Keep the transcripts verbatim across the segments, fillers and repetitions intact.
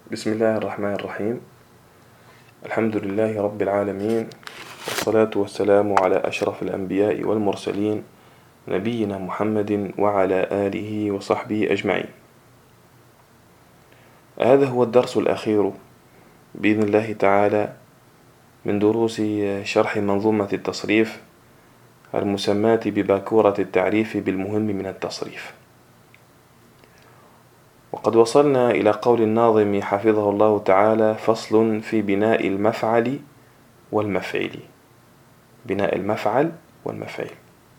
بسم الله الرحمن الرحيم. الحمد لله رب العالمين، والصلاة والسلام على أشرف الأنبياء والمرسلين، نبينا محمد وعلى آله وصحبه أجمعين. هذا هو الدرس الأخير بإذن الله تعالى من دروس شرح منظومة التصريف المسماة بباكورة التعريف بالمهم من التصريف. وقد وصلنا إلى قول الناظم حفظه الله تعالى: فصل في بناء المفعل والمفعل. بناء المفعل والمفعل.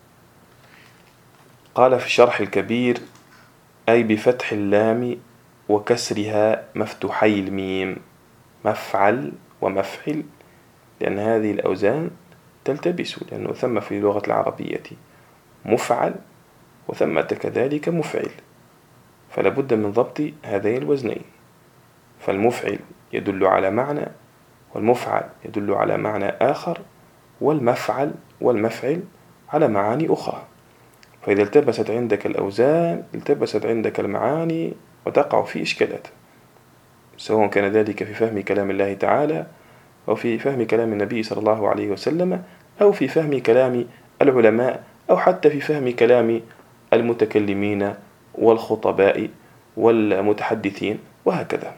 قال في الشرح الكبير: أي بفتح اللام وكسرها مفتوحي الميم، مفعل ومفعل، لأن هذه الأوزان تلتبس، لأنه ثم في اللغة العربية مفعل وثمة كذلك مفعل، فلا بد من ضبط هذين الوزنين. فالمفعل يدل على معنى، والمفعل يدل على معنى آخر، والمفعل والمفعل على معاني أخرى. فإذا التبست عندك الأوزان التبست عندك المعاني وتقع في إشكالات، سواء كان ذلك في فهم كلام الله تعالى، أو في فهم كلام النبي صلى الله عليه وسلم، أو في فهم كلام العلماء، أو حتى في فهم كلام المتكلمين والخطباء والمتحدثين، وهكذا.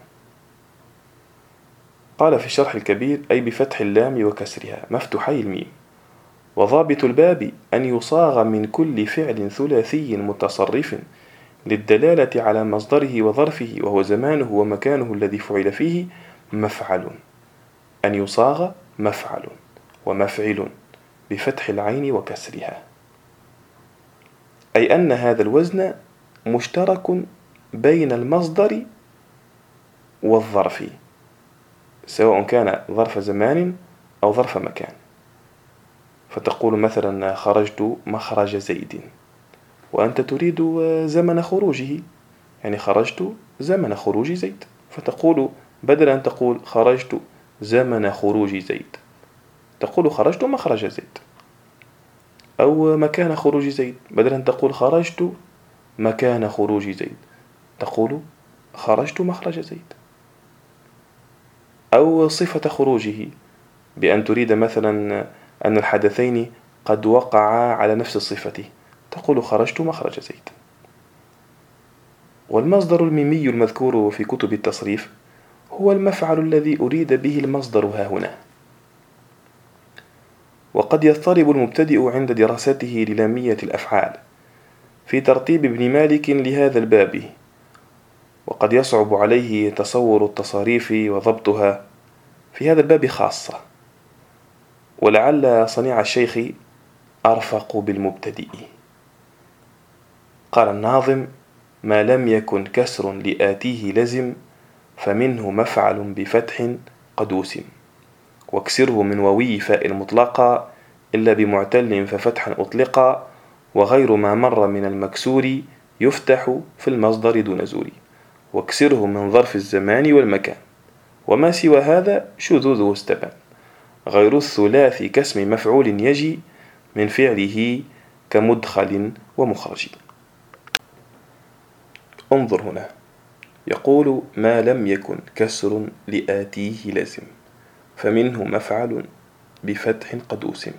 قال في الشرح الكبير: أي بفتح اللام وكسرها مفتوحي الميم. وضابط الباب أن يصاغ من كل فعل ثلاثي متصرف للدلالة على مصدره وظرفه، وهو زمانه ومكانه الذي فعل فيه، مفعل. أن يصاغ مفعل ومفعل بفتح العين وكسرها، أي أن هذا الوزن مشترك بين المصدر والظرف، سواء كان ظرف زمان أو ظرف مكان. فتقول مثلا: خرجت مخرج زيد، وأنت تريد زمن خروجه، يعني خرجت زمن خروج زيد، فتقول بدل أن تقول خرجت زمن خروج زيد، تقول خرجت مخرج زيد. أو مكان خروج زيد، بدل أن تقول خرجت مكان خروج زيد، تقول خرجت مخرج زيد. أو صفة خروجه، بأن تريد مثلا أن الحدثين قد وقعا على نفس الصفة، تقول خرجت مخرج زيد. والمصدر الميمي المذكور في كتب التصريف هو المفعل الذي أريد به المصدر ها هنا. وقد يضطرب المبتدئ عند دراسته للامية الأفعال في ترتيب ابن مالك لهذا الباب، وقد يصعب عليه تصور التصاريف وضبطها في هذا الباب خاصة، ولعل صنيع الشيخ أرفق بالمبتدئ. قال الناظم: ما لم يكن كسر لآتيه لزم، فمنه مفعل بفتح قد وسم، واكسره من ووي فاء المطلقة، إلا بمعتل ففتحا أطلقا، وغير ما مر من المكسور يفتح في المصدر دون زور، واكسره من ظرف الزمان والمكان، وما سوى هذا شذوذ استبان، غير الثلاث كاسم مفعول يجي من فعله كمدخل ومخرج. انظر هنا، يقول: ما لم يكن كسر لآتيه لازم، فمنه مفعل بفتح قد أسم.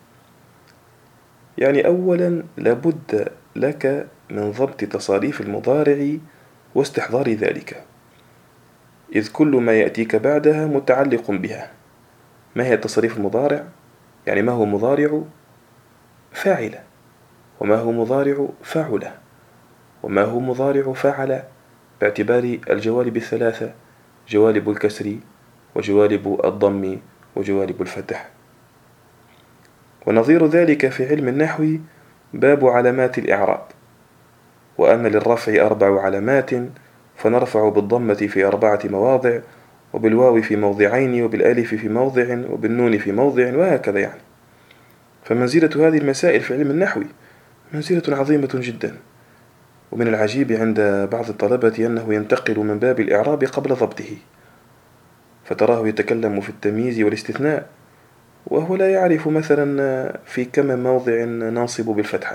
يعني أولا لابد لك من ضبط تصاريف المضارع واستحضار ذلك، إذ كل ما يأتيك بعدها متعلق بها. ما هي تصريف المضارع؟ يعني ما هو مضارع فاعل، وما هو مضارع فاعل، وما هو مضارع فاعل، باعتبار الجوانب الثلاثة: جوانب الكسر وجوانب الضم وجوانب الفتح. ونظير ذلك في علم النحو باب علامات الإعراب: وأن للرفع أربع علامات، فنرفع بالضمة في أربعة مواضع، وبالواو في موضعين، وبالألف في موضع، وبالنون في موضع، وهكذا. يعني فمنزلة هذه المسائل في علم النحو منزلة عظيمة جدا. ومن العجيب عند بعض الطلبة أنه ينتقل من باب الإعراب قبل ضبطه، فتراه يتكلم في التمييز والاستثناء وهو لا يعرف مثلا في كم موضع ننصب بالفتحة.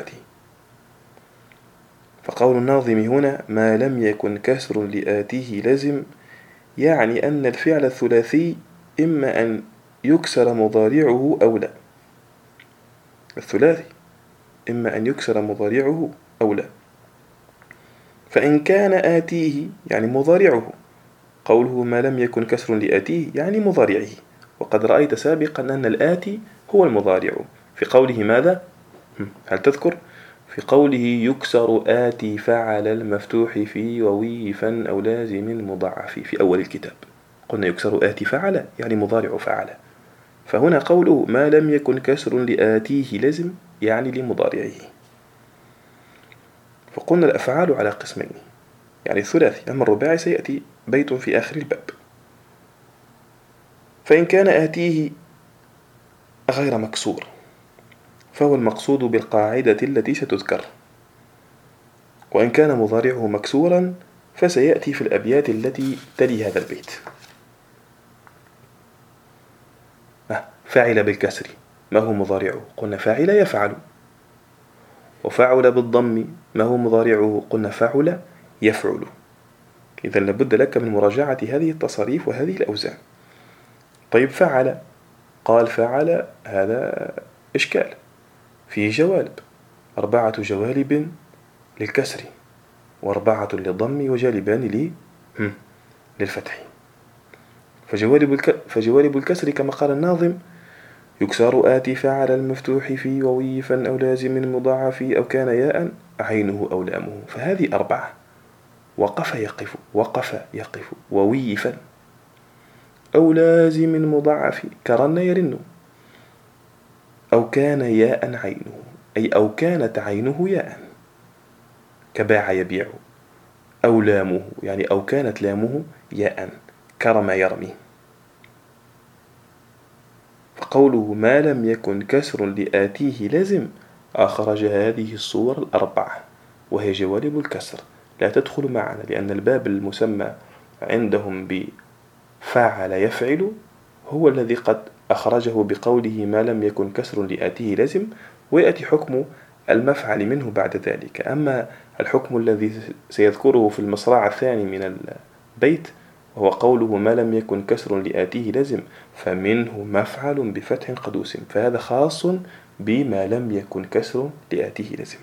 فقول الناظم هنا: ما لم يكن كسر لآتيه لازم، يعني أن الفعل الثلاثي إما أن يكسر مضارعه أو لا. الثلاثي إما أن يكسر مضارعه أو لا. فإن كان آتيه يعني مضارعه، قوله ما لم يكن كسر لآتيه يعني مضارعه، وقد رأيت سابقا أن الآتي هو المضارع في قوله ماذا؟ هل تذكر؟ في قوله يكسر آتي فعل المفتوح في ووي فن أو لازم مضاعف في أول الكتاب، قلنا يكسر آتي فعل يعني مضارع فعل، فهنا قوله ما لم يكن كسر لآتيه لازم يعني لمضارعه. فقلنا الأفعال على قسمين، يعني الثلاثي، أما الرباعي سيأتي بيت في آخر الباب. فإن كان آتيه غير مكسور فهو المقصود بالقاعدة التي ستذكر، وإن كان مضارعه مكسورا فسيأتي في الأبيات التي تلي هذا البيت. فعل بالكسر ما هو مضارعه؟ قلنا فاعل يفعل. وفعل بالضم ما هو مضارعه؟ قلنا فعل يفعل. إذن لابد لك من مراجعة هذه التصاريف وهذه الأوزان. طيب فعل، قال فعل هذا إشكال، فيه جوالب، أربعة جوالب للكسر وأربعة للضم وجالبان للفتح. فجوالب, الك... فجوالب الكسر كما قال الناظم يكسر آتي فعل المفتوح في وويفا أو لازم مضاعف أو كان ياء عينه أو لامه، فهذه أربعة. وقف يقف، وقف يقف، وويفا أو لازم مضاعف كرن يرن، أو كان ياء عينه أي أو كانت عينه ياء كباع يبيع، أو لامه يعني أو كانت لامه ياء كرم يرمي. فقوله ما لم يكن كسر لآتيه لازم أخرج هذه الصور الأربعة وهي جوالب الكسر، لا تدخل معنا لأن الباب المسمى عندهم بفعل يفعل هو الذي قد أخرجه بقوله ما لم يكن كسر لآتيه لازم، ويأتي حكم المفعل منه بعد ذلك. أما الحكم الذي سيذكره في المصراع الثاني من البيت وهو قوله ما لم يكن كسر لآتيه لازم فمنه مفعل بفتح قدوس، فهذا خاص بما لم يكن كسر لآتيه لازم.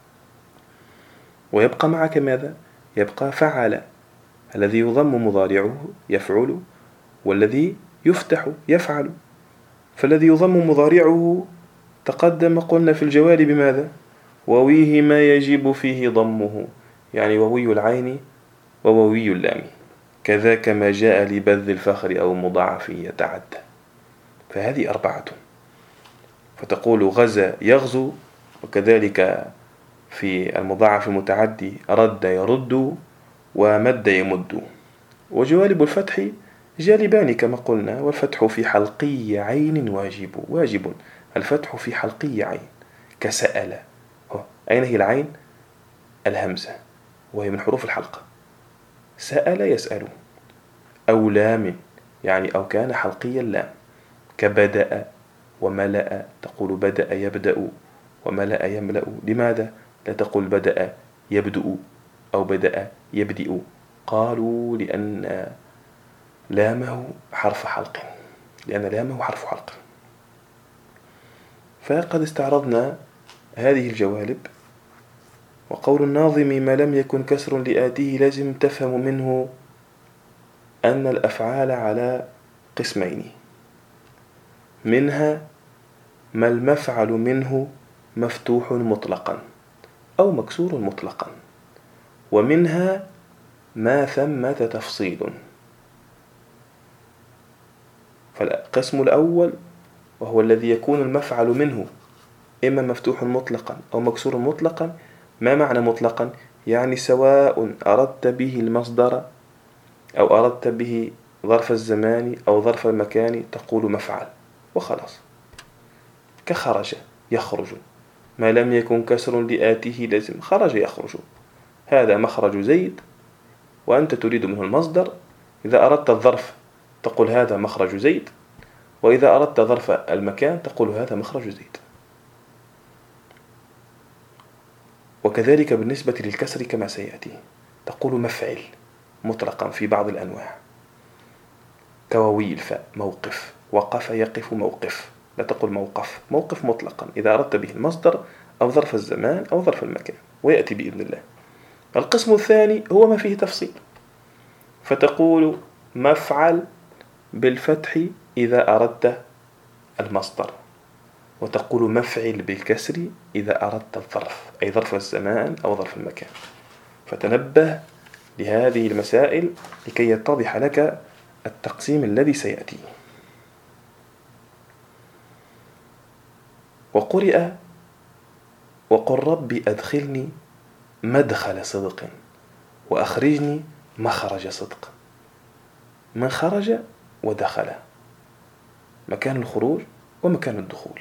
ويبقى معك ماذا؟ يبقى فعل الذي يضم مضارعه يفعل، والذي يفتح يفعل. فالذي يضم مضارعه تقدم قلنا في الجوال بماذا؟ وويه ما يجب فيه ضمه، يعني ووي العين وووي اللام، كذاك ما جاء لبذ الفخر أو مضاعف يتعدى. فهذه أربعة. فتقول غزا يغزو، وكذلك في المضاعف المتعدي رد يرد ومد يمد. وجوالب الفتح جالبان كما قلنا، والفتح في حلقي عين واجب، واجب الفتح في حلقي عين كسأل. أين هي العين؟ الهمزة وهي من حروف الحلقة، سأل يسأل. أو لام يعني أو كان حلقي اللام كبدأ وملأ، تقول بدأ يبدأ وملأ يملأ. لماذا لا تقول بدأ يبدأ أو بدأ يبدئ؟ قالوا لأن لامه حرف حلق، لأن لامه حرف حلق. فقد استعرضنا هذه الجوالب. وقول الناظم ما لم يكن كسر لآتيه لازم تفهم منه أن الأفعال على قسمين، منها ما المفعل منه مفتوح مطلقا أو مكسور مطلقا، ومنها ما ثمة تفصيل. فالقسم الأول وهو الذي يكون المفعل منه إما مفتوح مطلقا أو مكسور مطلقا. ما معنى مطلقا؟ يعني سواء أردت به المصدر أو أردت به ظرف الزمان أو ظرف المكان تقول مفعل وخلاص. كخرج يخرج، ما لم يكن كسر لآتيه لازم خرج يخرج، هذا مخرج زيد وأنت تريد منه المصدر. إذا أردت الظرف تقول هذا مخرج زيد، وإذا أردت ظرف المكان تقول هذا مخرج زيد. وكذلك بالنسبة للكسر كما سيأتي تقول مفعل مطلقا في بعض الأنواع. كواوي الفاء موقف، وقف يقف موقف، لا تقل موقف، موقف مطلقا إذا أردت به المصدر أو ظرف الزمان أو ظرف المكان، ويأتي بإذن الله. القسم الثاني هو ما فيه تفصيل، فتقول مفعل بالفتح إذا أردت المصدر، وتقول مفعل بالكسر إذا أردت الظرف، أي ظرف الزمان أو ظرف المكان. فتنبه لهذه المسائل لكي يتضح لك التقسيم الذي سيأتي. وقرئ وقل رب أدخلني مدخل صدق وأخرجني مخرج صدق. من خرج ودخل، مكان الخروج ومكان الدخول.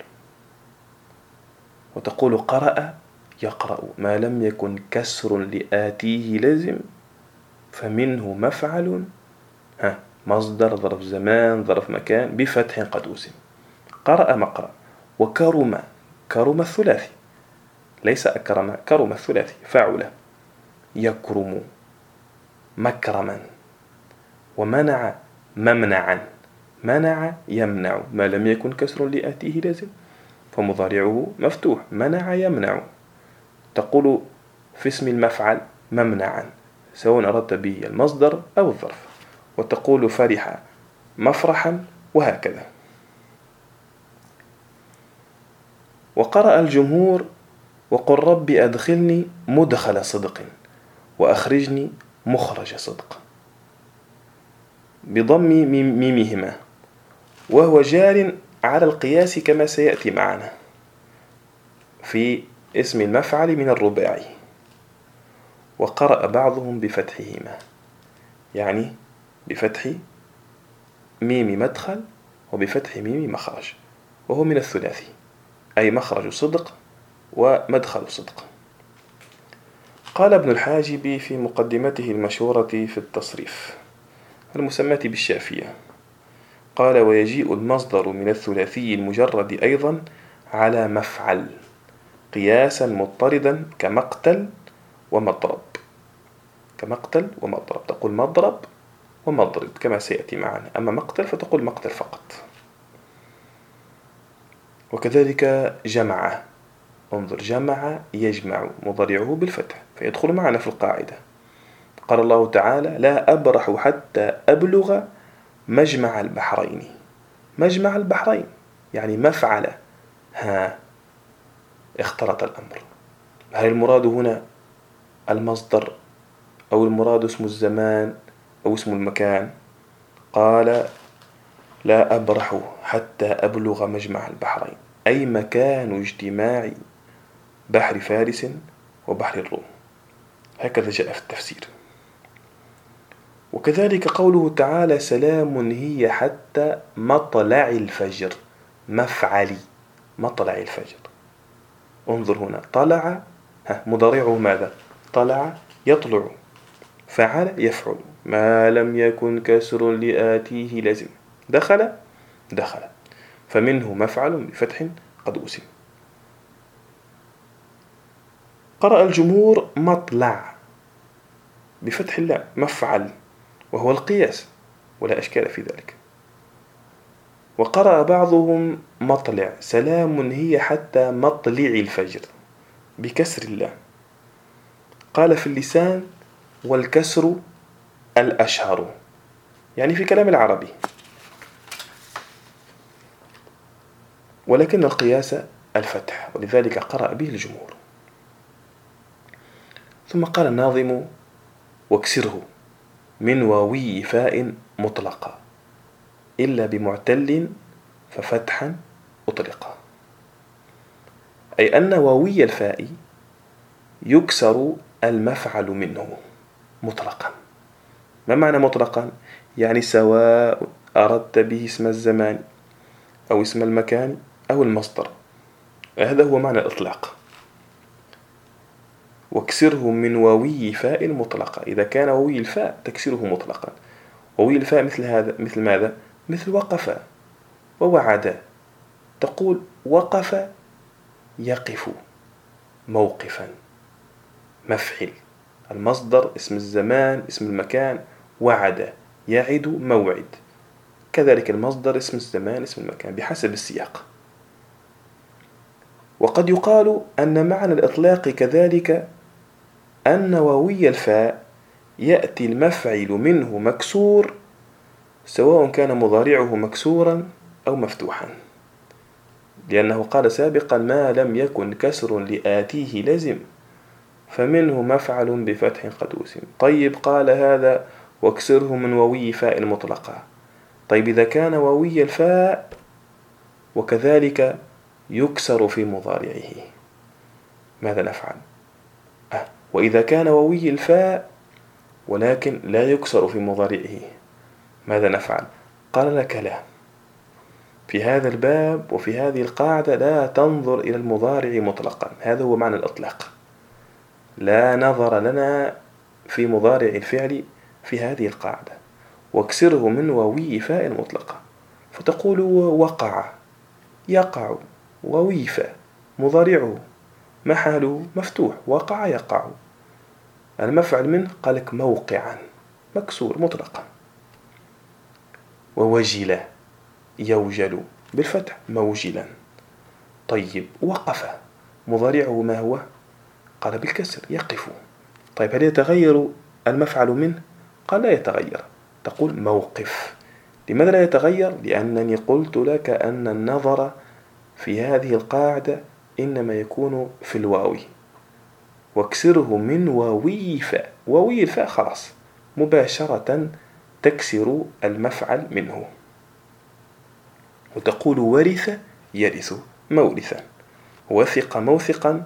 وتقول قرأ يقرأ ما لم يكن كسر لآتيه لازم فمنه مفعل ها مصدر ظرف زمان ظرف مكان بفتح قد أسم. قرأ مقرأ. وكرم، كرم الثلاثي ليس أكرم، كرم الثلاثي فاعل. يكرم مكرما. ومنع ممنعا، منع يمنع ما لم يكن كسر لآتيه لازم فمضارعه مفتوح، منع يمنع. تقول في اسم المفعل ممنعا سواء أردت به المصدر أو الظرف. وتقول فرح مفرحا، وهكذا. وقرأ الجمهور وقل رب أدخلني مدخل صدق وأخرجني مخرج صدق بضم ميمهما، وهو جار على القياس كما سيأتي معنا في اسم المفعل من الرباعي. وقرأ بعضهم بفتحهما، يعني بفتح ميم مدخل وبفتح ميم مخرج، وهو من الثلاثي أي مخرج صدق ومدخل صدق. قال ابن الحاجب في مقدمته المشهورة في التصريف المسماة بالشافية، قال ويجيء المصدر من الثلاثي المجرد أيضا على مفعل قياسا مضطردا كمقتل ومضرب. كمقتل ومضرب تقول مضرب ومضرب كما سيأتي معنا، أما مقتل فتقول مقتل فقط. وكذلك جمع، انظر جمع يجمع مضارعه بالفتح فيدخل معنا في القاعدة. قال الله تعالى لا أبرح حتى أبلغ مجمع البحرين. مجمع البحرين يعني مفعل، ها اختلط الأمر. هل المراد هنا المصدر أو المراد اسم الزمان أو اسم المكان؟ قال لا أبرح حتى أبلغ مجمع البحرين أي مكان اجتماع بحر فارس وبحر الروم، هكذا جاء في التفسير. وكذلك قوله تعالى سلام هي حتى مطلع الفجر، مفعلي مطلع الفجر. انظر هنا طلع مضارعه ماذا؟ طلع يطلع، فعل يفعل ما لم يكن كسر لآتيه لازم. دخل دخل فمنه مفعل بفتح قد أسم. قرأ الجمهور مطلع بفتح اللام مفعل وهو القياس ولا أشكال في ذلك. وقرأ بعضهم مطلع سلام هي حتى مطلع الفجر بكسر اللام. قال في اللسان والكسر الأشهر، يعني في كلام العربي، ولكن القياس الفتح ولذلك قرأ به الجمهور. ثم قال الناظم واكسره من واوي فاء مطلقا إلا بمعتل ففتحا أطلقا، أي أن واوي الفاء يكسر المفعل منه مطلقا. ما معنى مطلقا؟ يعني سواء أردت به اسم الزمان أو اسم المكان أو المصدر، هذا هو معنى الإطلاق. واكسره من واوي فاء مطلقا، إذا كان واوي الفاء تكسره مطلقا. واوي الفاء مثل هذا، مثل ماذا؟ مثل وقف ووعد. تقول وقف يقف موقفا مفعل، المصدر اسم الزمان اسم المكان، وعد يعد موعد. كذلك المصدر، اسم الزمان، اسم المكان، بحسب السياق. وقد يقال أن معنى الإطلاق كذلك أن واوي الفاء يأتي المفعل منه مكسور، سواء كان مضارعه مكسورا أو مفتوحا، لأنه قال سابقا: ما لم يكن كسر لآتيه لزم، فمنه مفعل بفتح قد أسم. طيب، قال هذا واكسره من واوي فاء المطلقة. طيب، إذا كان واوي الفاء وكذلك يكسر في مضارعه ماذا نفعل؟ أه وإذا كان واوي الفاء ولكن لا يكسر في مضارعه ماذا نفعل؟ قال لك: لا، في هذا الباب وفي هذه القاعدة لا تنظر إلى المضارع مطلقا. هذا هو معنى الإطلاق. لا نظر لنا في مضارع الفعل في هذه القاعدة، واكسره من واوي فاء المطلقة، فتقول: وقع، يقع، واوي فاء، مضارعه محله مفتوح، وقع يقع. المفعل منه قالك موقعا، مكسور مطلقا. ووجل، يوجل بالفتح، موجلا. طيب، وقف، مضارعه ما هو؟ قال بالكسر، يقف. طيب، هل يتغير المفعل منه؟ قال لا يتغير، تقول موقف. لماذا لا يتغير؟ لأنني قلت لك أن النظر في هذه القاعدة إنما يكون في الواو، واكسره من واوي فاء. واوي الفاء خلاص مباشرة تكسر المفعل منه، وتقول: ورث، يرث، مورثا، وثق، موثقا،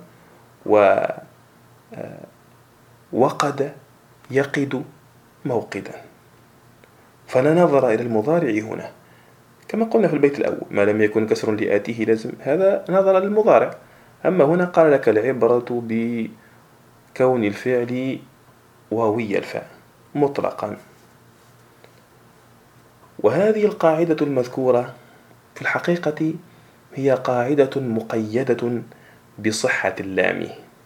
ووقد، يقد، موقدا. فلا نظر إلى المضارع هنا، كما قلنا في البيت الأول: ما لم يكن كسر لآتيه لازم، هذا نظر للمضارع. أما هنا قال لك: العبرة بكون الفعل واوي الفاء مطلقا. وهذه القاعدة المذكورة في الحقيقة هي قاعدة مقيدة بصحة اللام،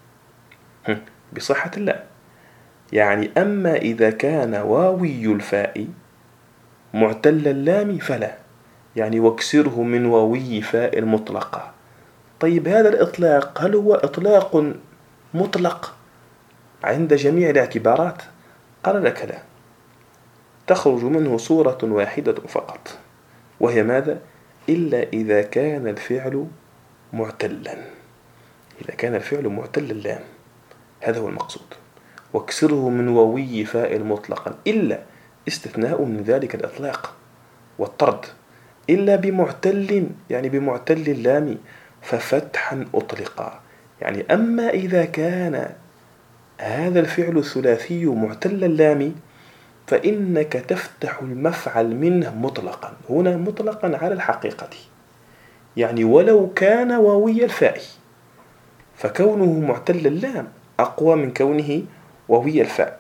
بصحة اللام. يعني أما إذا كان واوي الفاء معتل اللام فلا، يعني واكسره من واوي فاء المطلقة. طيب، هذا الإطلاق هل هو إطلاق مطلق عند جميع الاعتبارات؟ قال لك: لا، تخرج منه صورة واحدة فقط، وهي ماذا؟ إلا إذا كان الفعل معتلا. إذا كان الفعل معتل اللام، هذا هو المقصود. واكسره من واوي فاء مطلقا، إلا استثناء من ذلك الإطلاق والطرد، إلا بمعتل، يعني بمعتل اللام، ففتحا أطلقا. يعني أما إذا كان هذا الفعل الثلاثي معتل اللام فإنك تفتح المفعل منه مطلقا، هنا مطلقا على الحقيقة، يعني ولو كان واوي الفاء، فكونه معتل اللام أقوى من كونه واوي الفاء.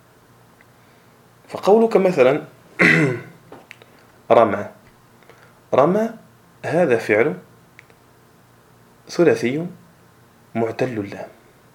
فقولك مثلا رمى، رمى هذا فعل ثلاثي معتل اللام،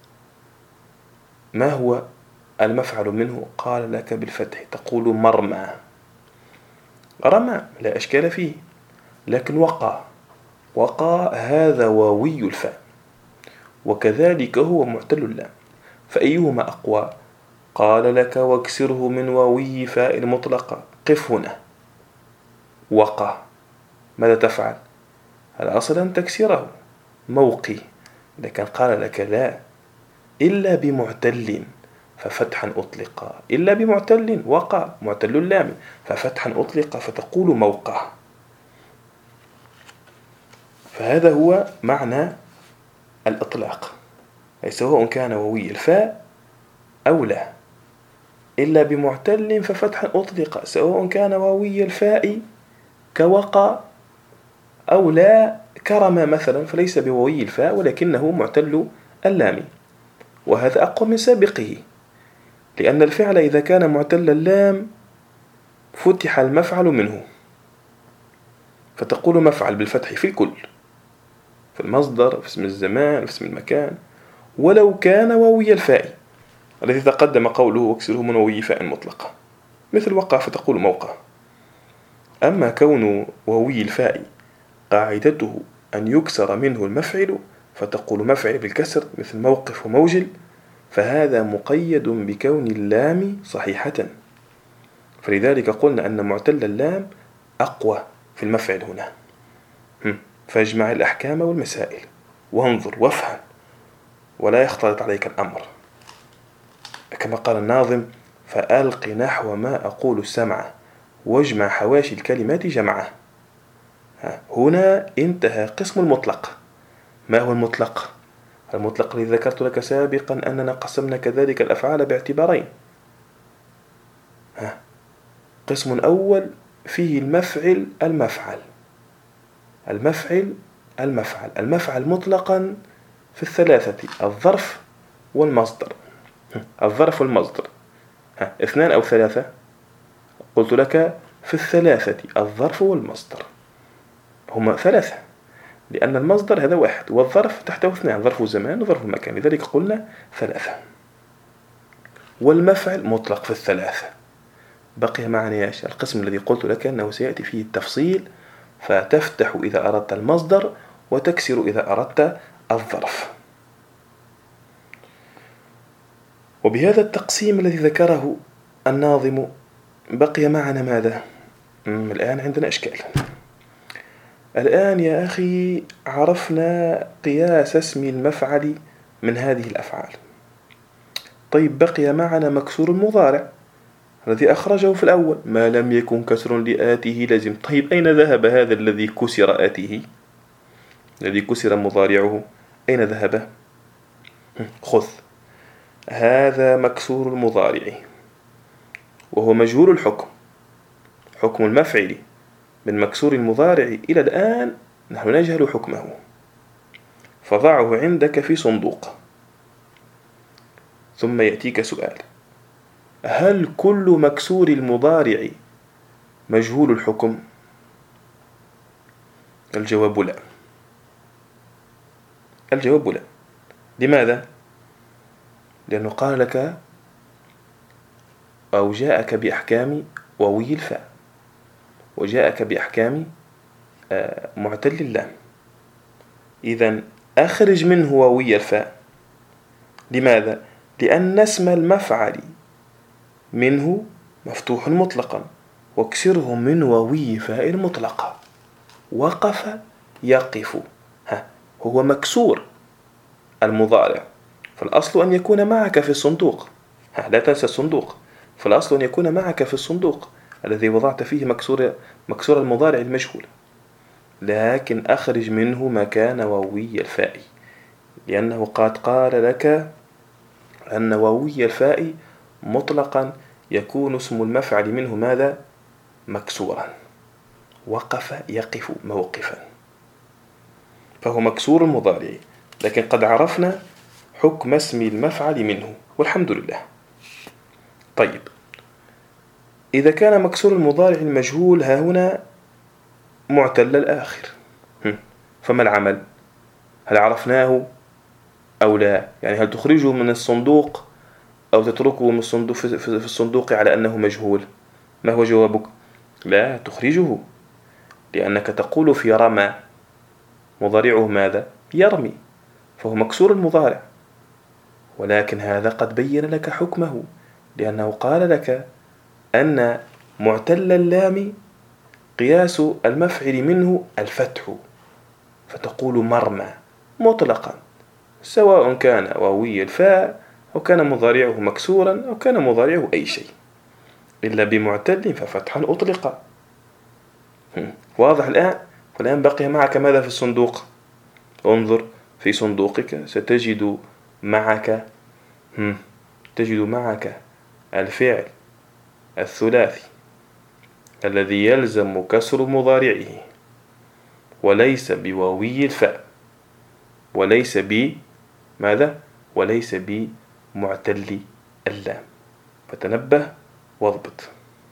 ما هو المفعل منه؟ قال لك بالفتح، تقول مرمى. رمى لا أشكال فيه، لكن وقى، وقى هذا واوي الفاء، وكذلك هو معتل اللام، فأيهما أقوى؟ قال لك: واكسره من واوي فاء المطلقة. قف هنا، وقى، ماذا تفعل؟ الأصل أن تكسره، موقي، لكن قال لك: لا، إلا بمعتل، ففتحا أطلق، إلا بمعتل، وقع، معتل اللام، ففتحا أطلق، فتقول موقع. فهذا هو معنى الإطلاق، أي سواء كان واوي الفاء أو لا، إلا بمعتل ففتحا أطلق، سواء كان واوي الفاء كوقع أو لا، كرم مثلا، فليس بواوي الفاء ولكنه معتل اللام، وهذا أقوى من سابقه، لأن الفعل إذا كان معتل اللام فتح المفعل منه، فتقول مفعل بالفتح في الكل، في المصدر، في اسم الزمان، في اسم المكان، ولو كان واوي الفاء الذي تقدم قوله: واكسره من واوي فاء مطلقة، مثل وقع فتقول موقع. أما كون واوي الفاء قاعدته أن يكسر منه المفعل فتقول مفعل بالكسر مثل موقف وموجل، فهذا مقيد بكون اللام صحيحة، فلذلك قلنا أن معتل اللام أقوى في المفعل هنا. فاجمع الأحكام والمسائل وانظر وافهم ولا يختلط عليك الأمر، كما قال الناظم: فألق نحو ما أقول السمع واجمع حواشي الكلمات جمعه. هنا انتهى قسم المطلق. ما هو المطلق؟ المطلق الذي ذكرت لك سابقا أننا قسمنا كذلك الأفعال باعتبارين. قسم أول فيه المفعل المفعل المفعل المفعل المفعل مطلقا في الثلاثة: الظرف والمصدر. الظرف والمصدر اثنان أو ثلاثة؟ قلت لك في الثلاثة الظرف والمصدر، هما ثلاثة لأن المصدر هذا واحد والظرف تحته اثنان: ظرف الزمان وظرف المكان، لذلك قلنا ثلاثة. والمفعل مطلق في الثلاثة. بقي معنا القسم الذي قلت لك أنه سيأتي فيه التفصيل، فتفتح إذا أردت المصدر وتكسر إذا أردت الظرف. وبهذا التقسيم الذي ذكره الناظم بقي معنا ماذا؟ الآن عندنا إشكال. الآن يا أخي عرفنا قياس اسم المفعل من هذه الأفعال. طيب بقي معنا مكسور المضارع الذي أخرجه في الأول: ما لم يكن كسر لآته لازم. طيب أين ذهب هذا الذي كسر آته، الذي كسر مضارعه؟ أين ذهب؟ خذ هذا مكسور المضارع وهو مجهول الحكم. حكم المفعل من مكسور المضارع إلى الآن نحن نجهل حكمه، فضعه عندك في صندوق. ثم يأتيك سؤال: هل كل مكسور المضارع مجهول الحكم؟ الجواب لا. الجواب لا. لماذا؟ لأنه قال لك أو جاءك بأحكام واوي الفاء، وجاءك بأحكام معتل اللام. إذن أخرج منه واوي الفاء. لماذا؟ لأن اسم المفعل منه مفتوح مطلقا، واكسره من واوي فاء مطلقة. وقف يقف، ها هو مكسور المضارع، فالأصل أن يكون معك في الصندوق. ها لا تنسى الصندوق، فالأصل أن يكون معك في الصندوق الذي وضعت فيه مكسور مكسور المضارع المجهول، لكن أخرج منه مكان واوي الفاء، لأنه قد قال لك أن واوي الفاء مطلقا يكون اسم المفعل منه ماذا؟ مكسورا. وقف يقف موقفا، فهو مكسور المضارع، لكن قد عرفنا حكم اسم المفعل منه والحمد لله. طيب إذا كان مكسور المضارع المجهول ها هنا معتل الآخر، فما العمل؟ هل عرفناه أو لا؟ يعني هل تخرجه من الصندوق أو تتركه من الصندوق في الصندوق على أنه مجهول؟ ما هو جوابك؟ لا تخرجه، لأنك تقول في رمى مضارعه ماذا؟ يرمي، فهو مكسور المضارع، ولكن هذا قد بين لك حكمه، لأنه قال لك أن معتل اللام قياس المفعل منه الفتح، فتقول مرمى مطلقا، سواء كان واوي الفاء أو كان مضارعه مكسورا أو كان مضارعه أي شيء، إلا بمعتل ففتحا أطلق. واضح الآن؟ فالآن بقي معك ماذا في الصندوق؟ انظر في صندوقك ستجد معك تجد معك الفعل الثلاثي الذي يلزم كسر مضارعه، وليس بواوي الفاء، وليس ب ماذا؟ وليس بمعتل اللام. فتنبه واضبط.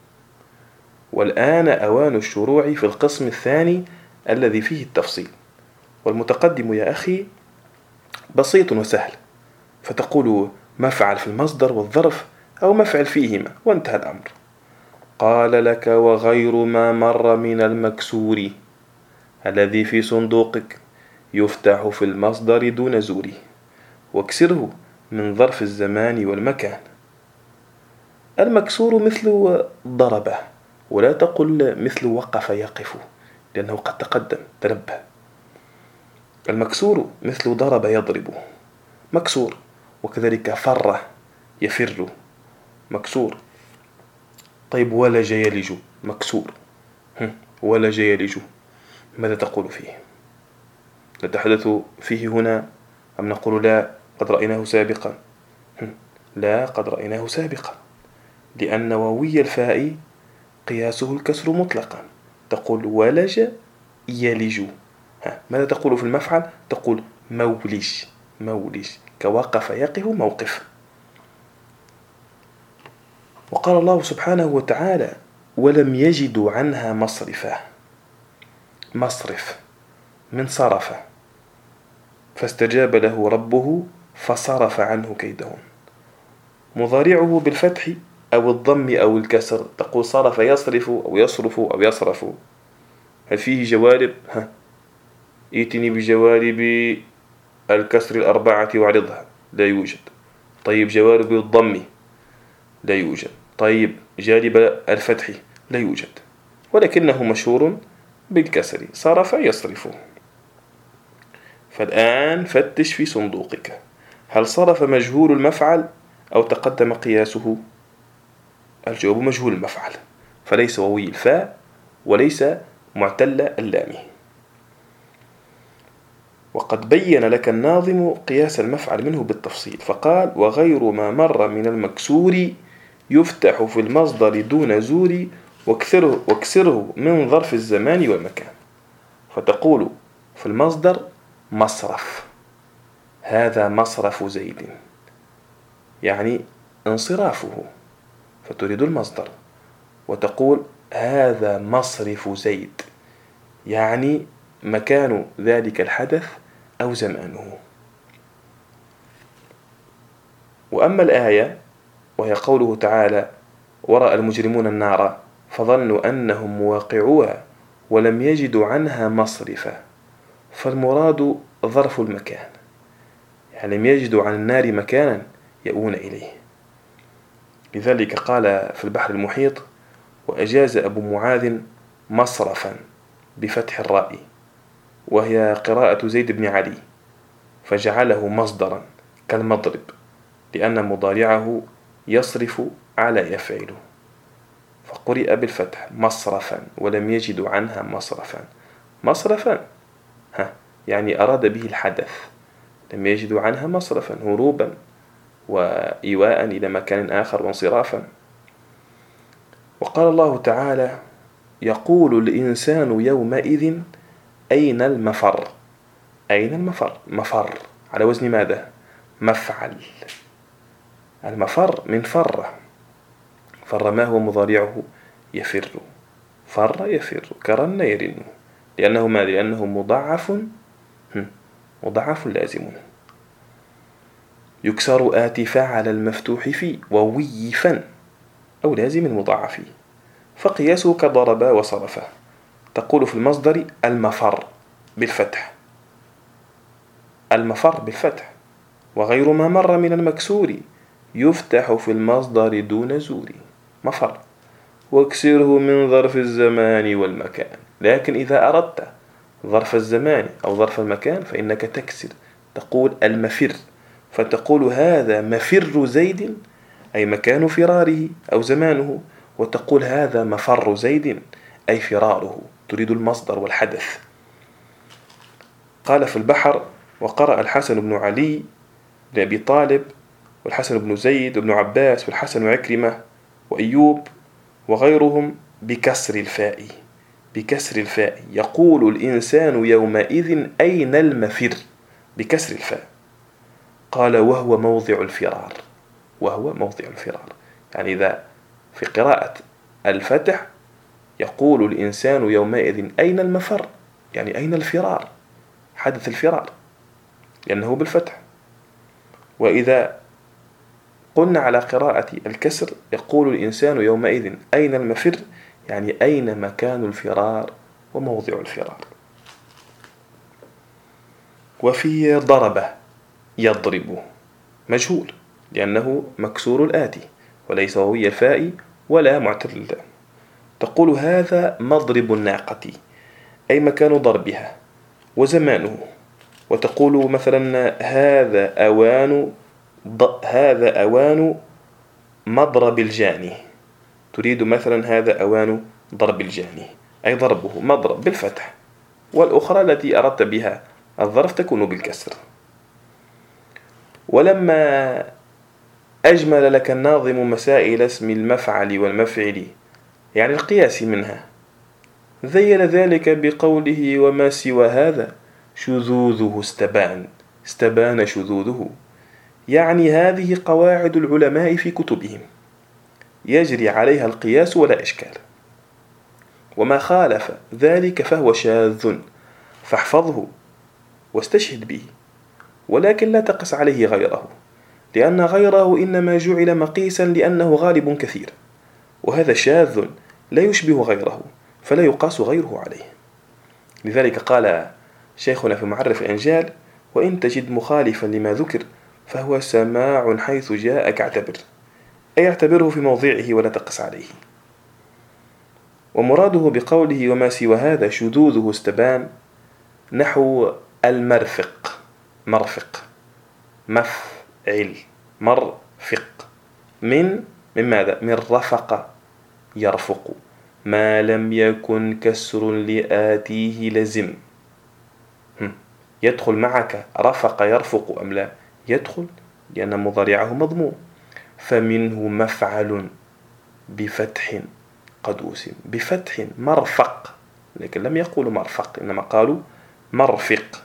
والآن أوان الشروع في القسم الثاني الذي فيه التفصيل، والمتقدم يا أخي بسيط وسهل، فتقول مفعل في المصدر والظرف أو مفعل فيهما وانتهى الأمر. قال لك وغير ما مر من المكسور الذي في صندوقك يفتح في المصدر دون زوره واكسره من ظرف الزمان والمكان. المكسور مثل ضرب، ولا تقل مثل وقف يقف لأنه قد تقدم، تنبه. المكسور مثل ضرب يضرب، مكسور. وكذلك فر يفر، مكسور. طيب ولج يلج، مكسور. ولج يلج، ماذا تقول فيه؟ نتحدث فيه هنا أم نقول لا قد رأيناه سابقا؟ لا قد رأيناه سابقا، لأن واوي الفاء قياسه الكسر مطلقا. تقول ولج يلج. ماذا تقول في المفعل؟ تقول مولج، مولج، كوقف يقف موقف. وقال الله سبحانه وتعالى ولم يجدوا عنها مصرفا، مصرف من صرف، فاستجاب له ربه فصرف عنه كيدهم. مضارعه بالفتح أو الضم أو الكسر، تقول صرف يصرف أو يصرف أو يصرف. هل فيه جوارب؟ ها، ائتني بجوارب الكسر الأربعة وعرضها، لا يوجد. طيب جوارب الضم، لا يوجد. طيب جانب الفتح، لا يوجد، ولكنه مشهور بالكسر، صرف يصرف. فالآن فتش في صندوقك، هل صرف مجهول المفعل أو تقدم قياسه؟ الجواب مجهول المفعل، فليس واوي الفاء وليس معتل اللام. وقد بين لك الناظم قياس المفعل منه بالتفصيل، فقال وغير ما مر من المكسور يفتح في المصدر دون زور واكسره, واكسره من ظرف الزمان والمكان. فتقول في المصدر مصرف، هذا مصرف زيد، يعني انصرافه، فتريد المصدر. وتقول هذا مصرف زيد، يعني مكان ذلك الحدث أو زمانه. وأما الآية وهي قوله تعالى ورأى المجرمون النار فظنوا أنهم مواقعوها ولم يجدوا عنها مصرفا، فالمراد ظرف المكان، يعني لم يجدوا عن النار مكانا يأوون إليه. لذلك قال في البحر المحيط وأجاز أبو معاذ مصرفا بفتح الراء، وهي قراءة زيد بن علي، فجعله مصدرا كالمضرب، لأن مضارعه يصرف على يفعله، فقرئ بالفتح مصرفا ولم يجدوا عنها مصرفا. مصرفا ها يعني أراد به الحدث، لم يجدوا عنها مصرفا، هروبا وإيواء إلى مكان آخر وانصرافا. وقال الله تعالى يقول الإنسان يومئذ أين المفر. أين المفر؟ مفر على وزن ماذا؟ مفعل. المفر من فر، فر ما هو مضارعه؟ يفر، فر يفر، كرن يرن، لأنه ما لأنه مضاعف، مضاعف لازم. يكسر آتفا على المفتوح في وويفا أو لازم المضاعف، فقياسه كضرب وصرف. تقول في المصدر المفر بالفتح، المفر بالفتح. وغير ما مر من المكسور يفتح في المصدر دون زور، مفر. واكسره من ظرف الزمان والمكان، لكن إذا أردت ظرف الزمان أو ظرف المكان فإنك تكسر، تقول المفر، فتقول هذا مفر زيد أي مكان فراره أو زمانه، وتقول هذا مفر زيد أي فراره، تريد المصدر والحدث. قال في البحر وقرأ الحسن بن علي لأبي طالب والحسن بن زيد وابن عباس والحسن وعكرمة وأيوب وغيرهم بكسر الفاء، بكسر الفاء. يقول الإنسان يومئذ أين المفر، بكسر الفاء. قال وهو موضع الفرار، وهو موضع الفرار، يعني إذا في قراءة الفتح يقول الإنسان يومئذ أين المفر، يعني أين الفرار، حدث الفرار، لأنه بالفتح. وإذا قلنا على قراءة الكسر يقول الإنسان يومئذ أين المفر، يعني أين مكان الفرار وموضع الفرار. وفي ضرب يضرب مجهول لأنه مكسور الآتي وليس وهي الفاء ولا معتل اللام. تقول هذا مضرب الناقة أي مكان ضربها وزمانه. وتقول مثلا هذا أوان هذا أوان مضرب الجاني، تريد مثلا هذا أوان ضرب الجاني أي ضربه مضرب بالفتح، والأخرى التي أردت بها الظرف تكون بالكسر. ولما أجمل لك الناظم مسائل اسم المفعل والمفعل يعني القياس منها، ذيل ذلك بقوله وما سوى هذا شذوذه استبان، استبان شذوذه، يعني هذه قواعد العلماء في كتبهم يجري عليها القياس ولا إشكال، وما خالف ذلك فهو شاذ فاحفظه واستشهد به، ولكن لا تقس عليه غيره، لأن غيره إنما جعل مقيسا لأنه غالب كثير، وهذا شاذ لا يشبه غيره فلا يقاس غيره عليه. لذلك قال شيخنا في معرف الإنجال وإن تجد مخالفا لما ذكر فهو سماع حيث جاءك اعتبر، أي اعتبره في موضعه ولا تقس عليه. ومراده بقوله وما سوى هذا شذوذه استبان نحو المرفق، مرفق مفعل مرفق من من ماذا؟ من رفق يرفق، ما لم يكن كسر لآتيه لزم. يدخل معك رفق يرفق أم لا؟ يدخل لأن مضارعه مضموم. فمنه مفعل بفتح قد أسم، بفتح مرفق، لكن لم يقولوا مرفق إنما قالوا مرفق،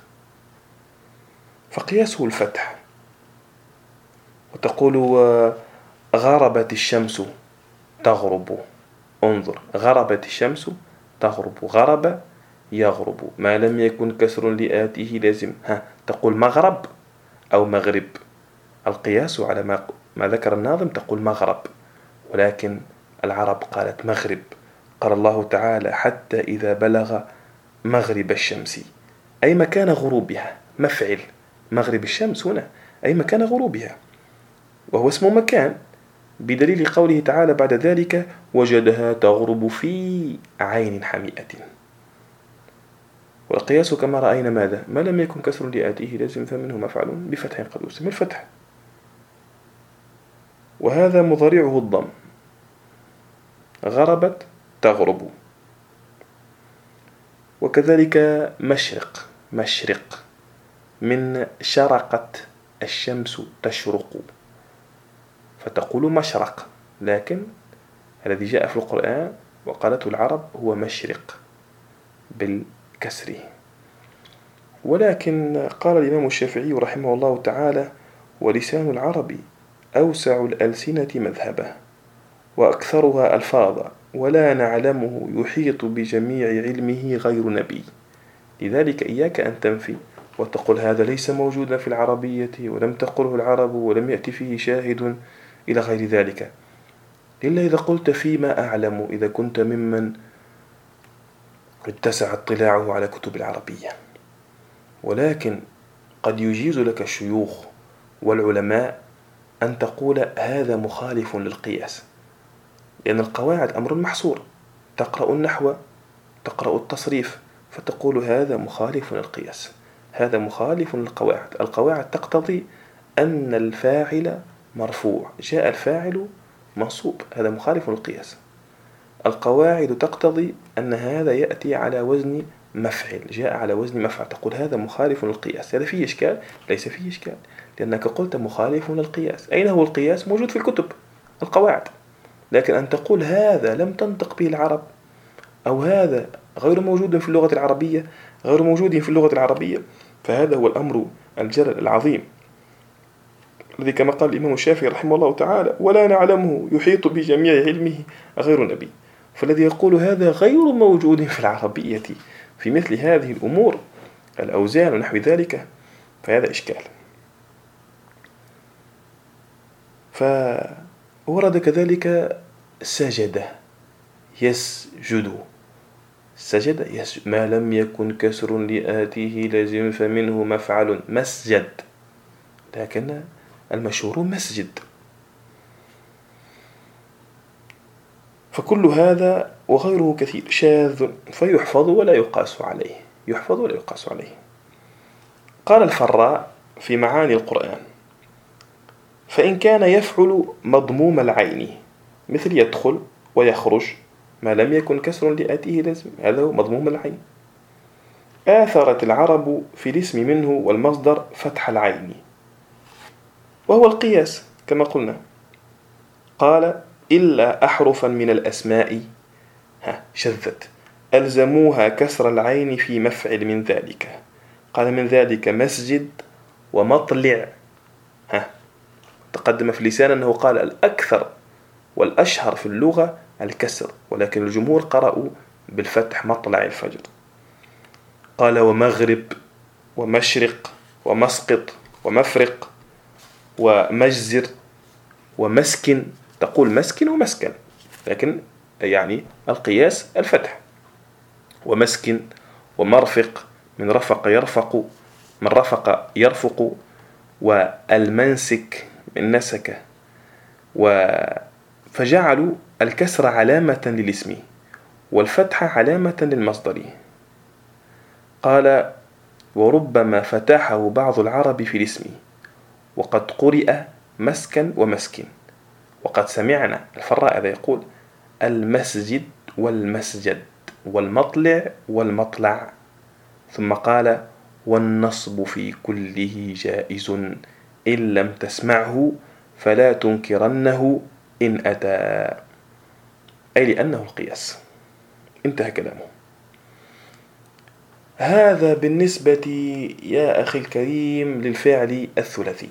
فقياسه الفتح. وتقول غربت الشمس تغرب، انظر غربت الشمس تغرب، غرب يغرب ما لم يكن كسر لآته لازم. ها تقول مغرب أو مغرب، القياس على ما, ما ذكر الناظم تقول مغرب، ولكن العرب قالت مغرب. قال الله تعالى حتى إذا بلغ مغرب الشمس أي مكان غروبها، مفعل مغرب الشمس هنا أي مكان غروبها، وهو اسم مكان بدليل قوله تعالى بعد ذلك وجدها تغرب في عين حمئة. والقياس كما رأينا ماذا؟ ما لم يكن كسر لآتيه لازم فمنه مفعل بفتح قد أسم، الفتح، وهذا مضارعه الضم، غربت تغرب. وكذلك مشرق، مشرق من شرقت الشمس تشرق، فتقول مشرق، لكن الذي جاء في القرآن وقالته العرب هو مشرق بالكسر. ولكن قال الإمام الشافعي رحمه الله تعالى ولسان العرب أوسع الألسنة مذهبا وأكثرها ألفاظا ولا نعلمه يحيط بجميع علمه غير نبي. لذلك إياك أن تنفي وتقول هذا ليس موجودا في العربية ولم تقله العرب ولم يأتي فيه شاهد إلى غير ذلك، إلا إذا قلت فيما أعلم، إذا كنت ممن اتسع اطلاعه على كتب العربية. ولكن قد يجيز لك الشيوخ والعلماء أن تقول هذا مخالف للقياس، لأن القواعد أمر محصور، تقرأ النحو تقرأ التصريف فتقول هذا مخالف للقياس، هذا مخالف للقواعد. القواعد تقتضي أن الفاعل مرفوع، جاء الفاعل منصوب، هذا مخالف للقياس. القواعد تقتضي أن هذا يأتي على وزن مفعل، جاء على وزن مفعل، تقول هذا مخالف للقياس. هذا فيه إشكال؟ ليس فيه إشكال، لأنك قلت مخالف للقياس. أين هو القياس؟ موجود في الكتب القواعد، لكن أن تقول هذا لم تنطق به العرب أو هذا غير موجود في اللغة العربية، غير موجود في اللغة العربية، فهذا هو الأمر الجلل العظيم الذي كما قال الإمام الشافعي رحمه الله تعالى ولا نعلمه يحيط بجميع علمه غير نبي. فالذي يقول هذا غير موجود في العربية في مثل هذه الأمور الأوزان ونحو ذلك فهذا إشكال. فورد كذلك سجد يسجد، سجد يسجد، ما لم يكن كسر لآتيه لازم فمنه مفعل مسجد، لكن المشهور مسجد. فكل هذا وغيره كثير شاذ فيحفظ ولا يقاس عليه، يحفظ ولا يقاس عليه. قال الفراء في معاني القرآن: فإن كان يفعل مضموم العين مثل يدخل ويخرج، ما لم يكن كسر لآتيه لازم، هذا هو مضموم العين. آثرت العرب في الاسم منه والمصدر فتح العين، وهو القياس كما قلنا. قال: إلا أحرفا من الأسماء ها شذت ألزموها كسر العين في مفعل من ذلك. قال: من ذلك مسجد ومطلع. ها تقدم في لسان أنه قال الأكثر والأشهر في اللغة الكسر، ولكن الجمهور قرأوا بالفتح مطلع الفجر. قال: ومغرب ومشرق ومسقط ومفرق ومجزر ومسكن، تقول مسكن ومسكن، لكن يعني القياس الفتح. ومسكن ومرفق، من رفق يرفق، من رفق يرفق. والمنسك من نسك. فجعلوا الكسر علامة للاسم والفتح علامة للمصدر. قال: وربما فتحه بعض العرب في الاسم، وقد قرئ مسكن ومسكن. وقد سمعنا الفراء هذا يقول: المسجد والمسجد والمطلع والمطلع. ثم قال: والنصب في كله جائز إن لم تسمعه فلا تنكرنه إن أتى، أي لأنه القياس. انتهى كلامه. هذا بالنسبة يا أخي الكريم للفعل الثلاثي.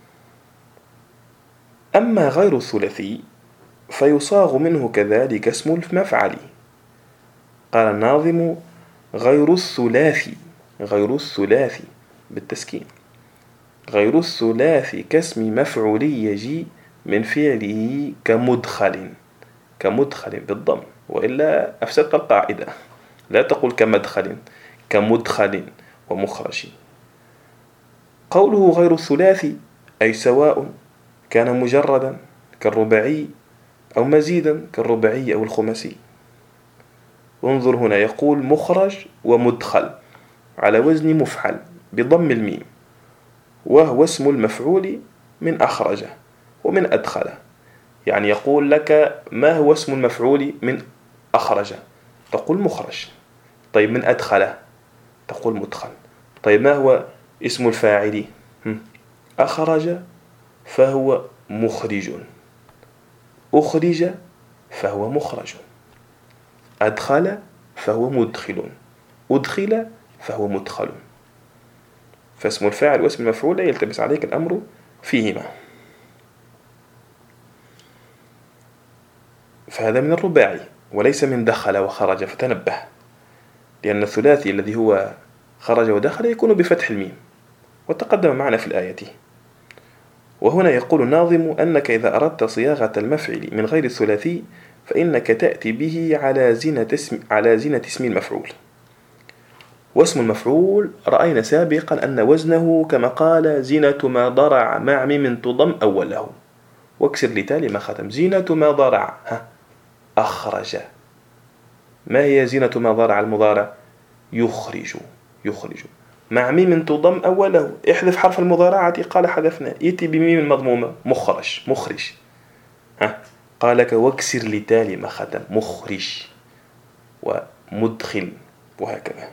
أما غير الثلاثي فيصاغ منه كذلك اسم المفعل. قال الناظم: غير الثلاثي، غير الثلاثي بالتسكين، غير الثلاثي كاسم مفعول يجي من فعله كمدخل، كمدخل بالضم، وإلا أفسدت القاعدة. لا تقول كمدخل، كمدخل ومخرج. قوله غير الثلاثي أي سواء كان مجردا كالرباعي أو مزيدا كالرباعي أو الخماسي. انظر هنا، يقول مخرج ومدخل على وزن مفعل بضم الميم، وهو اسم المفعول من أخرج ومن أدخل. يعني يقول لك ما هو اسم المفعول من أخرج؟ تقول مخرج. طيب من أدخل؟ تقول مدخل. طيب ما هو اسم الفاعل؟ أخرج فهو مخرج، أخرج فهو مخرج، أدخل فهو مدخل، أدخل فهو مدخل. فاسم الفاعل واسم المفعول لا يلتبس عليك الأمر فيهما. فهذا من الرباعي وليس من دخل وخرج، فتنبه، لأن الثلاثي الذي هو خرج ودخل يكون بفتح الميم، وتقدم معنا في الآية. وهنا يقول الناظم أنك إذا أردت صياغة المفعل من غير الثلاثي فإنك تأتي به على زينة اسم, على زينة اسم المفعول. واسم المفعول رأينا سابقا أن وزنه كما قال: زينة ما ضرع مع ميم تضم أوله واكسر لتالي ما ختم. زينة ما ضرع ها أخرج. ما هي زينة ما ضرع المضارع؟ يخرج، يخرج مع ميم تضم أوله. احذف حرف المضارعة، قال حذفنا، يتي بميم مضمومة مخرج، مخرج. ها قال لك واكسر لتالي ما ختم، مخرج ومدخل وهكذا.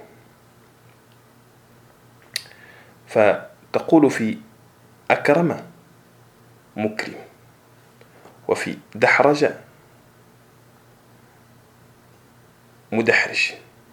فتقول في أكرم مكرم، وفي دحرج مدحرج.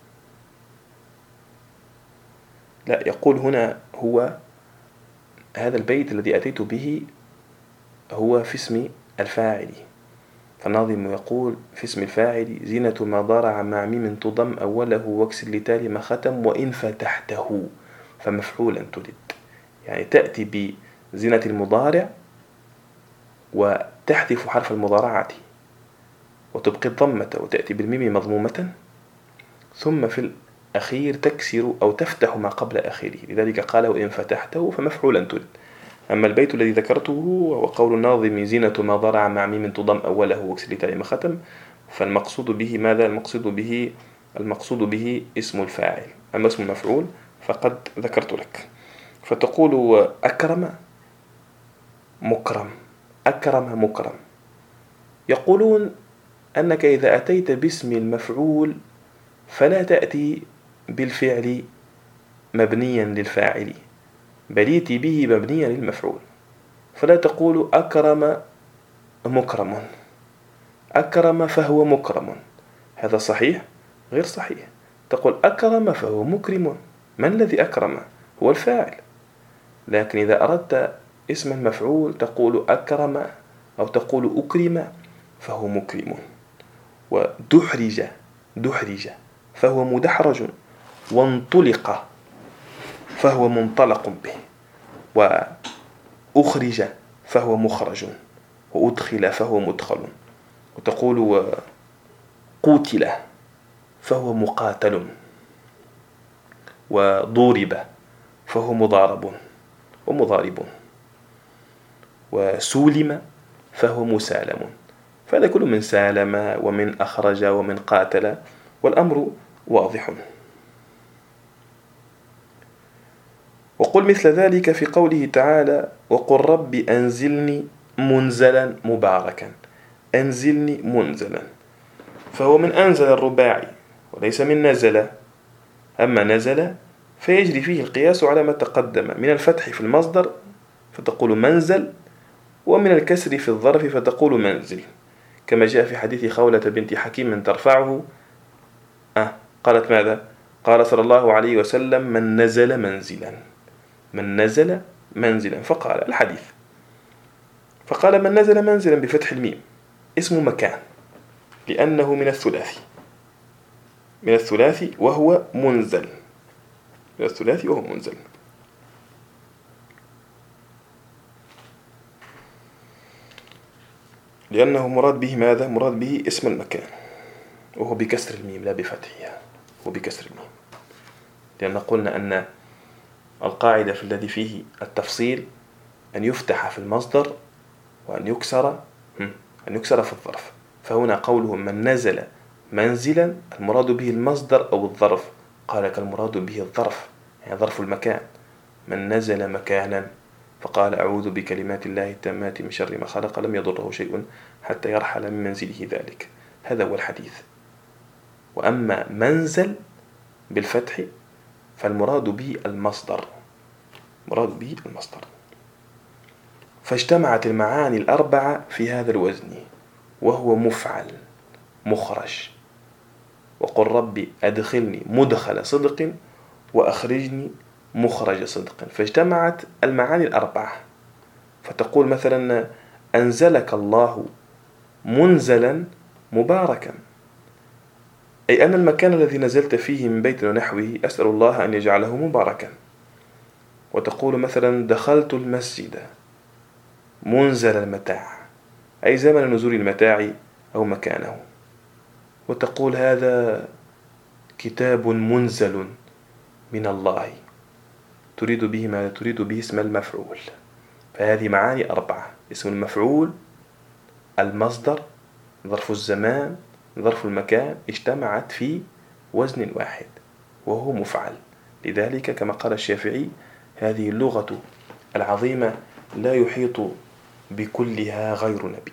لا، يقول هنا هو هذا البيت الذي أتيت به هو في اسم الفاعل. فالناظم يقول في اسم الفاعل: زينة ما ضارع مع ميم تضم أوله واكسر لتالي ما ختم وإن فتحته فمفعولا تلد. يعني تأتي بزينة المضارع وتحذف حرف المضارعة وتبقي الضمة وتأتي بالميم مضمومة، ثم في الأخير تكسر أو تفتح ما قبل آخره، لذلك قال وإن فتحته فمفعولا ترد. أما البيت الذي ذكرته وقول الناظم زينة ما ضرع مع ميم تضم أوله واكسر لتاء ما ختم، فالمقصود به ماذا؟ المقصود به المقصود به اسم الفاعل، أما اسم المفعول فقد ذكرت لك. فتقول أكرم مكرم، أكرم مكرم. يقولون أنك إذا أتيت باسم المفعول فلا تأتي بالفعل مبنيا للفاعل، بل ائت به مبنيا للمفعول، فلا تقول أكرم مكرم، أكرم فهو مكرم، هذا صحيح؟ غير صحيح. تقول أكرم فهو مكرم، من الذي أكرم؟ هو الفاعل. لكن إذا أردت اسم المفعول تقول أكرم أو تقول أكرم فهو مكرم. ودحرج دحرج فهو مدحرج، وانطلق فهو منطلق به، وأخرج فهو مخرج، وأدخل فهو مدخل. وتقول قوتل فهو مقاتل، وضورب فهو مضارب ومضارب، وسولم فهو مسالم. فهذا كله من سالم ومن أخرج ومن قاتل، والأمر واضح. وقل مثل ذلك في قوله تعالى وقل رب أنزلني منزلا مباركا، أنزلني منزلا، فهو من أنزل الرباعي وليس من نزل. أما نزل فيجري فيه القياس على ما تقدم من الفتح في المصدر فتقول منزل، ومن الكسر في الظرف فتقول منزل، كما جاء في حديث خولة بنت حكيم من ترفعه أه قالت ماذا؟ قال صلى الله عليه وسلم من نزل منزلا، من نزل منزلا، فقال الحديث، فقال من نزل منزلا بفتح الميم اسم مكان، لأنه من الثلاثي من الثلاثي وهو منزل، من الثلاثي وهو منزل. لأنه مراد به ماذا؟ مراد به اسم المكان، وهو بكسر الميم لا بفتحها، هو بكسر الميم، لأن قلنا أن القاعدة في الذي فيه التفصيل أن يفتح في المصدر وأن يكسر أن يكسر في الظرف. فهنا قوله من نزل منزلا المراد به المصدر أو الظرف، قال لك المراد به الظرف، يعني ظرف المكان. من نزل مكانا فقال أعوذ بكلمات الله التامات من شر ما خلق لم يضره شيء حتى يرحل من منزله ذلك، هذا هو الحديث. وأما منزل بالفتح فالمراد به المصدر، مراد به المصدر. فاجتمعت المعاني الأربعة في هذا الوزن، وهو مفعل مخرج. وقل ربي أدخلني مدخل صدق وأخرجني مخرج صدق، فاجتمعت المعاني الأربعة. فتقول مثلا أنزلك الله منزلا مباركا، أي أن المكان الذي نزلت فيه من بيت ونحوه أسأل الله أن يجعله مباركا. وتقول مثلا دخلت المسجد منزل المتاع، أي زمن نزول المتاع أو مكانه. وتقول هذا كتاب منزل من الله، تريد به ما تريد به اسم المفعول. فهذه معاني أربعة: اسم المفعول، المصدر، ظرف الزمان، ظرف المكان، اجتمعت في وزن واحد وهو مفعل. لذلك كما قال الشافعي هذه اللغة العظيمة لا يحيط بكلها غير نبي.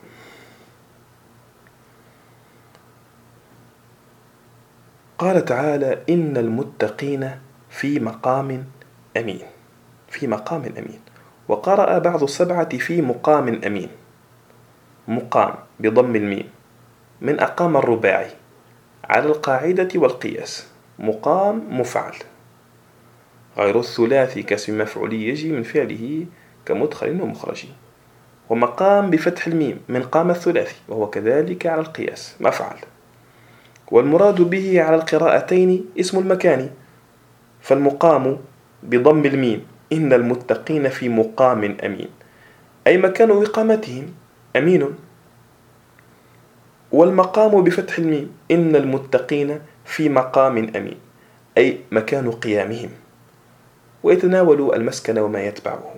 قال تعالى إن المتقين في مقام أمين، في مقام أمين. وقرأ بعض السبعة في مقام أمين، مقام بضم الميم من أقام الرباعي على القاعدة والقياس، مقام مفعل، غير الثلاثي كاسم مفعولي يجي من فعله كمدخل ومخرج. ومقام بفتح الميم من قام الثلاثي وهو كذلك على القياس مفعل. والمراد به على القراءتين اسم المكان، فالمقام بضم الميم إن المتقين في مقام أمين، أي مكان إقامتهم أمين. والمقام بفتح الميم، إن المتقين في مقام أمين، أي مكان قيامهم، ويتناول المسكن وما يتبعه.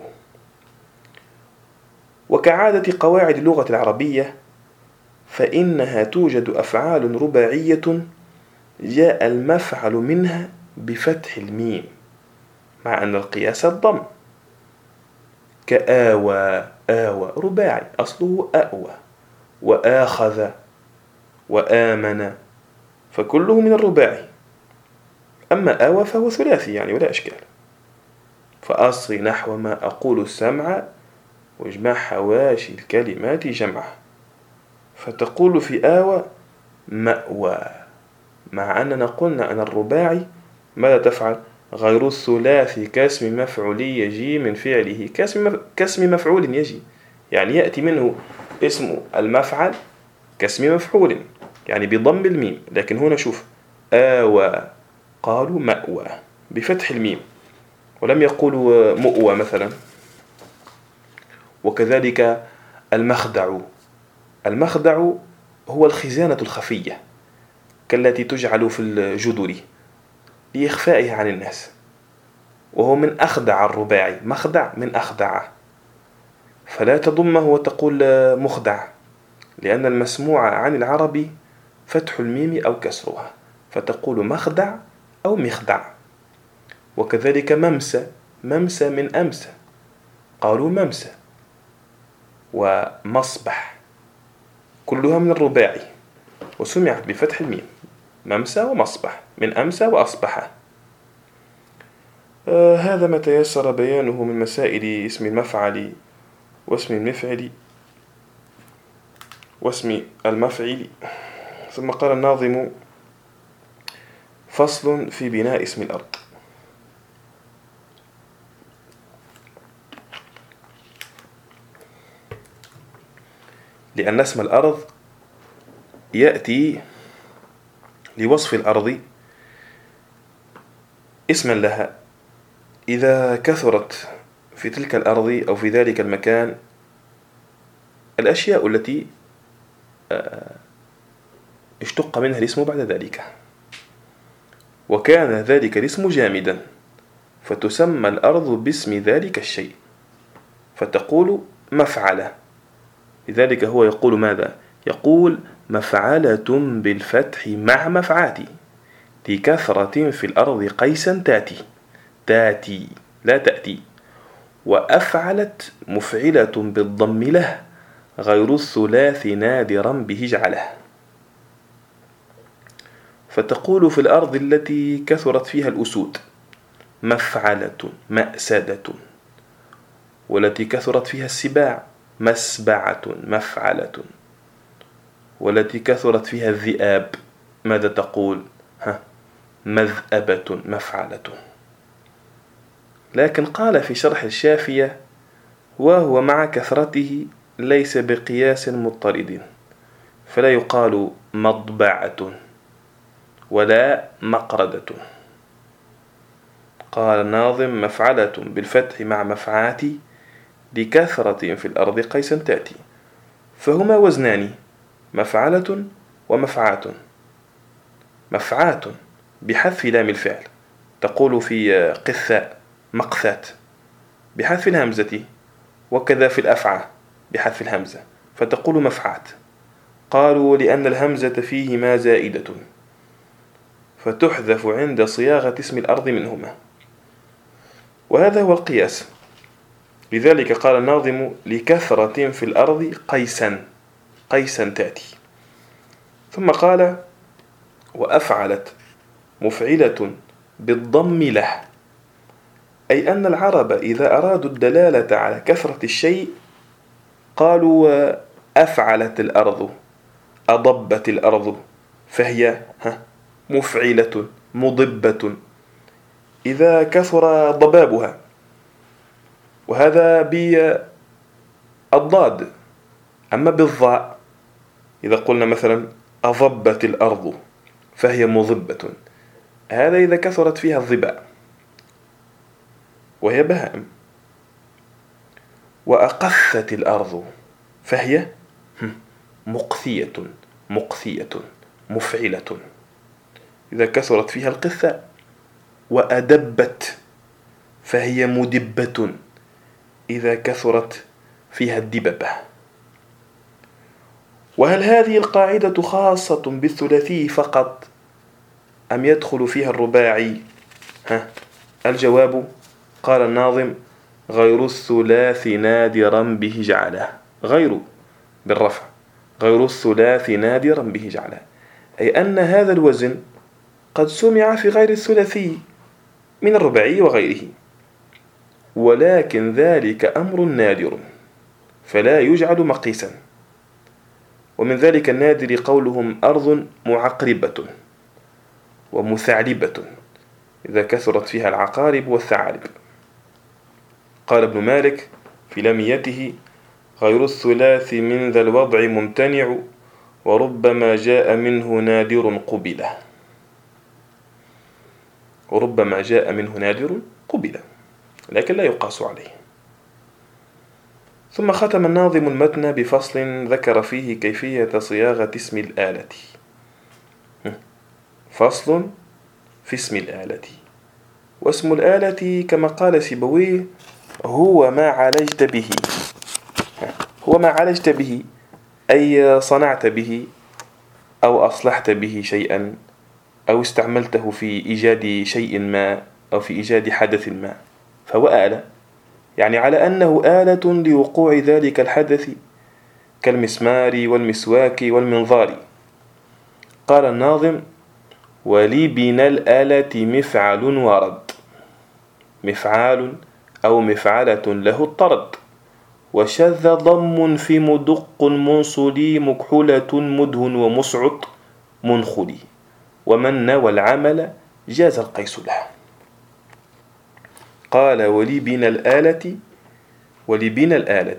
وكعادة قواعد اللغة العربية فإنها توجد أفعال رباعية جاء المفعل منها بفتح الميم مع أن القياس الضم، كآوى، آوى رباعي أصله أأوى، وآخذ وآمن، فكله من الرباعي. أما آوى فهو ثلاثي يعني ولا إشكال. فأصغي نحو ما أقول السمع واجمع حواشي الكلمات جمعه، فتقول في آوى مأوى، مع أننا قلنا أن الرباعي ماذا تفعل؟ غير الثلاثي كاسم مفعول يجي من فعله كاسم مفعول يجي، يعني يأتي منه اسم المفعل كاسم مفعول يعني بضم الميم. لكن هنا شوف آوى قالوا مأوى بفتح الميم، ولم يقولوا مؤوى مثلا. وكذلك المخدع، المخدع هو الخزانة الخفية كالتي تجعل في الجدر لإخفائها عن الناس، وهو من أخدع الرباعي، مخدع من أخدع، فلا تضمه وتقول مخدع، لأن المسموع عن العرب فتح الميم أو كسرها، فتقول مخدع أو مخدع. وكذلك ممسى، ممسى من أمسى قالوا ممسى. ومصبح كلها من الرباعي وسمعت بفتح الميم، ممسى ومصبح من أمسى وأصبح. آه هذا ما تيسر بيانه من مسائل اسم المفعل واسم المفعل واسم المفعل. ثم قال الناظم: فصل في بناء اسم الأرض. لأن اسم الأرض يأتي لوصف الأرض اسما لها إذا كثرت في تلك الأرض أو في ذلك المكان الأشياء التي اشتق منها الاسم بعد ذلك، وكان ذلك الاسم جامدا، فتسمى الأرض باسم ذلك الشيء، فتقول مفعلة. لذلك هو يقول ماذا؟ يقول مفعلة بالفتح مع مفعاتي، لكثرة في الأرض قيسا تاتي، تاتي لا تأتي. وأفعلت مفعلة بالضم له، غير الثلاث نادرا به جعله. فتقول في الأرض التي كثرت فيها الأسود مفعلة مأسدة، والتي كثرت فيها السباع مسبعة مفعلة، والتي كثرت فيها الذئاب ماذا تقول؟ ها مذأبة مفعلة. لكن قال في شرح الشافية: وهو مع كثرته ليس بقياس مضطرد، فلا يقال مطبعة ولا مقردة. قال الناظم: مفعلة بالفتح مع مفعاتي، لكثرة في الأرض قيسا تأتي. فهما وزنان، مفعلة ومفعات. مفعات بحذف لام الفعل، تقول في قثاء مقثات بحذف الهمزة، وكذا في الأفعى بحذف الهمزة، فتقول مفعات. قالوا لأن الهمزة فيهما زائدة، فتحذف عند صياغة اسم الأرض منهما، وهذا هو القياس. لذلك قال الناظم: لكثرة في الأرض قيسا، قيسا تأتي. ثم قال: وأفعلت مفعلة بالضم له، أي أن العرب إذا أرادوا الدلالة على كثرة الشيء قالوا أفعلت الأرض، أضبت الأرض، فهي مفعلة مضبة إذا كثر ضبابها. وهذا بالضاد. أما بالضاء إذا قلنا مثلا أضبت الأرض فهي مضبة، هذا إذا كثرت فيها الظباء وهي بهائم. وأقثت الأرض فهي مقثية مقثية مفعلة إذا كثرت فيها القثة. وأدبت فهي مدبة إذا كثرت فيها الدببة. وهل هذه القاعدة خاصة بالثلاثي فقط أم يدخل فيها الرباعي؟ ها الجواب قال الناظم غير الثلاث نادرا به جعله. غير بالرفع، غير الثلاث نادرا به جعله، أي أن هذا الوزن قد سمع في غير الثلاثي من الرباعي وغيره، ولكن ذلك أمر نادر فلا يجعل مقيسا. ومن ذلك النادر قولهم أرض معقربة ومثعلبة إذا كثرت فيها العقارب والثعالب. قال ابن مالك في لميته غير الثلاث من ذا الوضع ممتنع وربما جاء منه نادر قبله. وربما جاء منه نادر قبله لكن لا يقاس عليه. ثم ختم الناظم المتن بفصل ذكر فيه كيفية صياغة اسم الآلة. فصل في اسم الآلة. واسم الآلة كما قال سيبويه هو ما عالجت به. هو ما عالجت به أي صنعت به أو أصلحت به شيئا أو استعملته في إيجاد شيء ما أو في إيجاد حدث ما، فهو آلة، يعني على أنه آلة لوقوع ذلك الحدث كالمسمار والمسواك والمنظار. قال الناظم ولي بين الآلة مفعل ورد. مفعال أو مفعلة له الطرد. وشذ ضم في مدق منصلي مكحلة مدهن ومسعط منخلي ومن نوى العمل جاز القيس له. قال ولي بين الآلة، ولي بين الآلة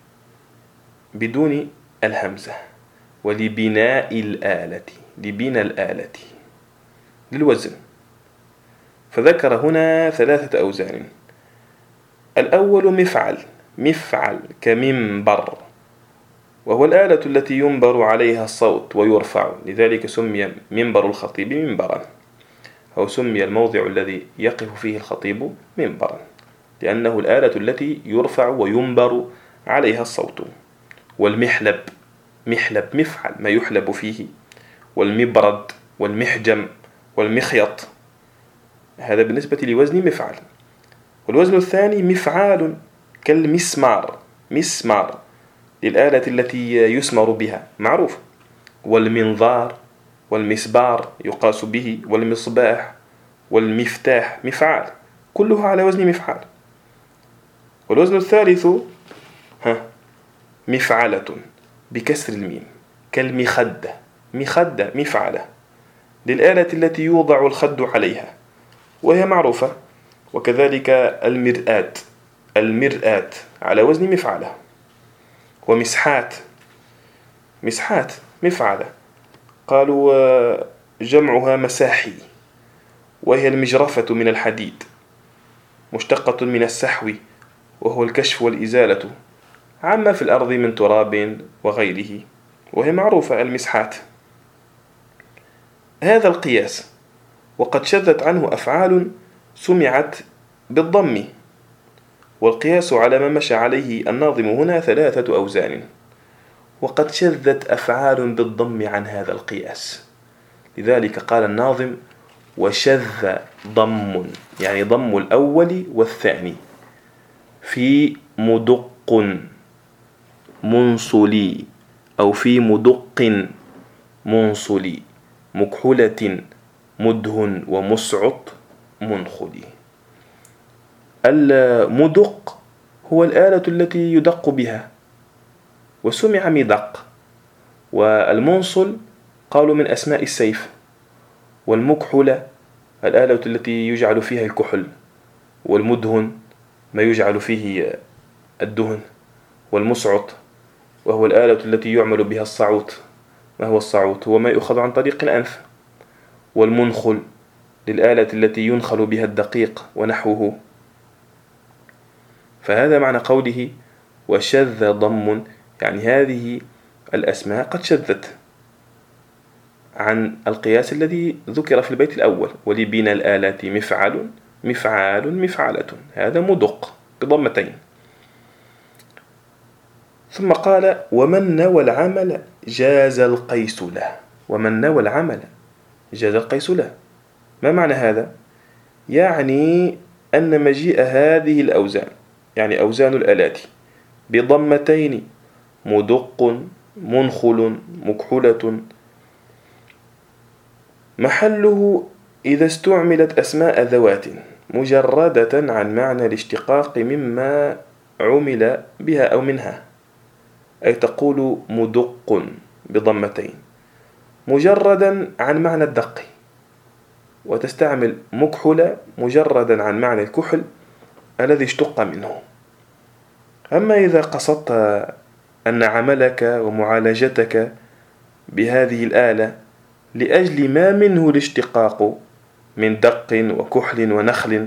بدون الهمزة، ولبناء الآلة، لبنى الآلة للوزن. فذكر هنا ثلاثة أوزان. الأول مفعل، مفعل كمنبر، وهو الآلة التي ينبر عليها الصوت ويرفع، لذلك سمي منبر الخطيب منبرا، أو سمي الموضع الذي يقف فيه الخطيب منبرا لأنه الآلة التي يرفع وينبر عليها الصوت. والمحلب، محلب مفعل ما يحلب فيه، والمبرد والمحجم والمخيط، هذا بالنسبة لوزن مفعل. والوزن الثاني مفعال كالمسمار، مسمار للآلة التي يسمر بها معروف. والمنظار والمسبار يقاس به، والمصباح والمفتاح مفعال، كلها على وزن مفعال. والوزن الثالث ها مفعلة بكسر الميم كالمخدة، مخدة مفعلة للآلة التي يوضع الخد عليها وهي معروفة. وكذلك المرآة، المرآة على وزن مفعلة. ومسحات، مسحات مفعلة، قالوا جمعها مساحي، وهي المجرفة من الحديد مشتقة من السحو وهو الكشف والإزالة عما في الأرض من تراب وغيره، وهي معروفة المسحات. هذا القياس وقد شذت عنه أفعال سمعت بالضم. والقياس على ما مشى عليه الناظم هنا ثلاثة أوزان، وقد شذت أفعال بالضم عن هذا القياس، لذلك قال الناظم وشذ ضم، يعني ضم الأول والثاني، في مدق منصلي أو في مدق منصلي مكحلة مدهن ومسعط منخلي. المدق هو الآلة التي يدق بها وسمع مدق. والمنصل قالوا من أسماء السيف. والمكحلة الآلة التي يجعل فيها الكحل. والمدهن ما يجعل فيه الدهن. والمسعط وهو الآلة التي يعمل بها الصعوت. ما هو الصعوت؟ هو ما يؤخذ عن طريق الأنف. والمنخل للآلة التي ينخل بها الدقيق ونحوه. فهذا معنى قوله وشذ ضم، يعني هذه الأسماء قد شذت عن القياس الذي ذكر في البيت الأول. ولبنى الآلات مفعل مفعال مفعلة، هذا مدق بضمتين. ثم قال ومن نوى العمل جاز القيس له. ومن نوى العمل جاز القيس له، ما معنى هذا؟ يعني أن مجيء هذه الأوزان، يعني أوزان الآلات، بضمتين مدق منخل مكحلة، محله إذا استعملت أسماء ذوات مجردة عن معنى الاشتقاق مما عمل بها أو منها، أي تقول مدق بضمتين مجردا عن معنى الدق، وتستعمل مكحلة مجردا عن معنى الكحل الذي اشتق منه. أما إذا قصدت أن عملك ومعالجتك بهذه الآلة لأجل ما منه الاشتقاق من دق وكحل ونخل،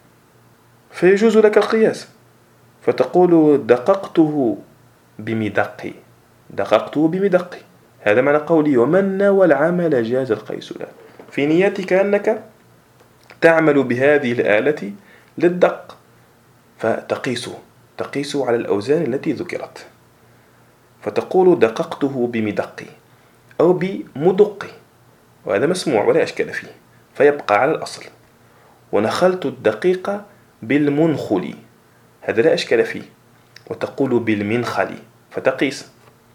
فيجوز لك القياس، فتقول دققته بمدقي، دققته بمدقي. هذا معنى قولي ومن نوى العمل جاز القيس له، في نيتك أنك تعمل بهذه الآلة للدق، فتقيس تقيس على الأوزان التي ذكرت، فتقول دققته بمدقي أو بمدقي، وهذا مسموع ولا أشكال فيه، فيبقى على الأصل. ونخلت الدقيق بالمنخل، هذا لا أشكال فيه، وتقول بالمنخل فتقيس.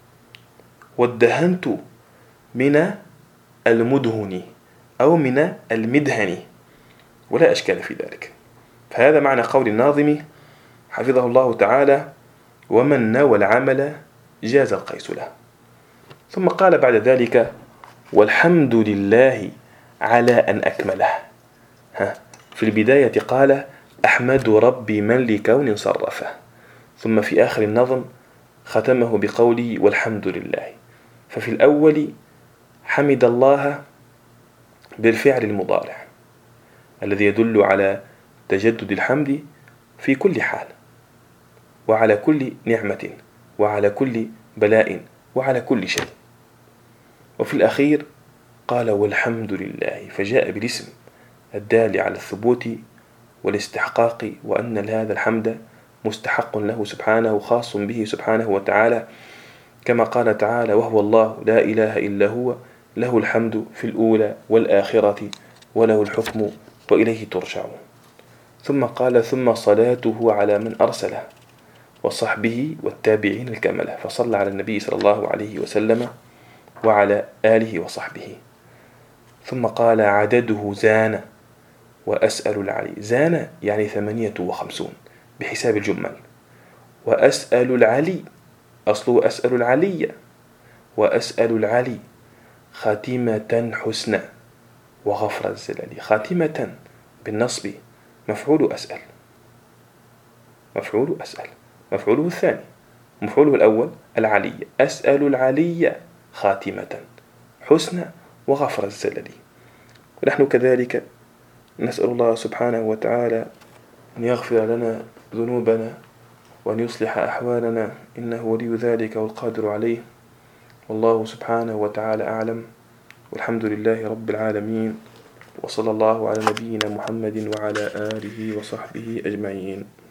وادهنت من المدهن أو من المدهن، ولا أشكال في ذلك. فهذا معنى قول الناظم حفظه الله تعالى ومن نوى العمل جاز القيس له. ثم قال بعد ذلك والحمد لله على أن أكمله. ها في البداية قال أحمد ربي من لكون صرفه، ثم في آخر النظم ختمه بقوله والحمد لله. ففي الأول حمد الله بالفعل المضارع الذي يدل على تجدد الحمد في كل حال، وعلى كل نعمة، وعلى كل بلاء، وعلى كل شيء. وفي الأخير قال والحمد لله، فجاء بالاسم الدال على الثبوت والاستحقاق، وأن هذا الحمد مستحق له سبحانه، خاص به سبحانه وتعالى، كما قال تعالى وهو الله لا إله إلا هو له الحمد في الأولى والآخرة وله الحكم وإليه ترجعون. ثم قال ثم صلاته على من أرسله وصحبه والتابعين الكملة، فصلى على النبي صلى الله عليه وسلم وعلى آله وصحبه. ثم قال عدده زان وأسأل العلي، زان يعني ثمانية وخمسون بحساب الجمل، وأسأل العلي أصله أسأل العلي، وأسأل العلي خاتمة حسنى وغفر الزلل. خاتمة بالنصب مفعول أسأل، مفعول أسأل مفعوله الثاني، مفعوله الأول العلي، أسأل العلي خاتمة حسنى وغفر الزلل. ونحن كذلك نسأل الله سبحانه وتعالى أن يغفر لنا ذنوبنا وأن يصلح أحوالنا، إنه ولي ذلك والقادر عليه. والله سبحانه وتعالى أعلم، والحمد لله رب العالمين، وصلى الله على نبينا محمد وعلى آله وصحبه أجمعين.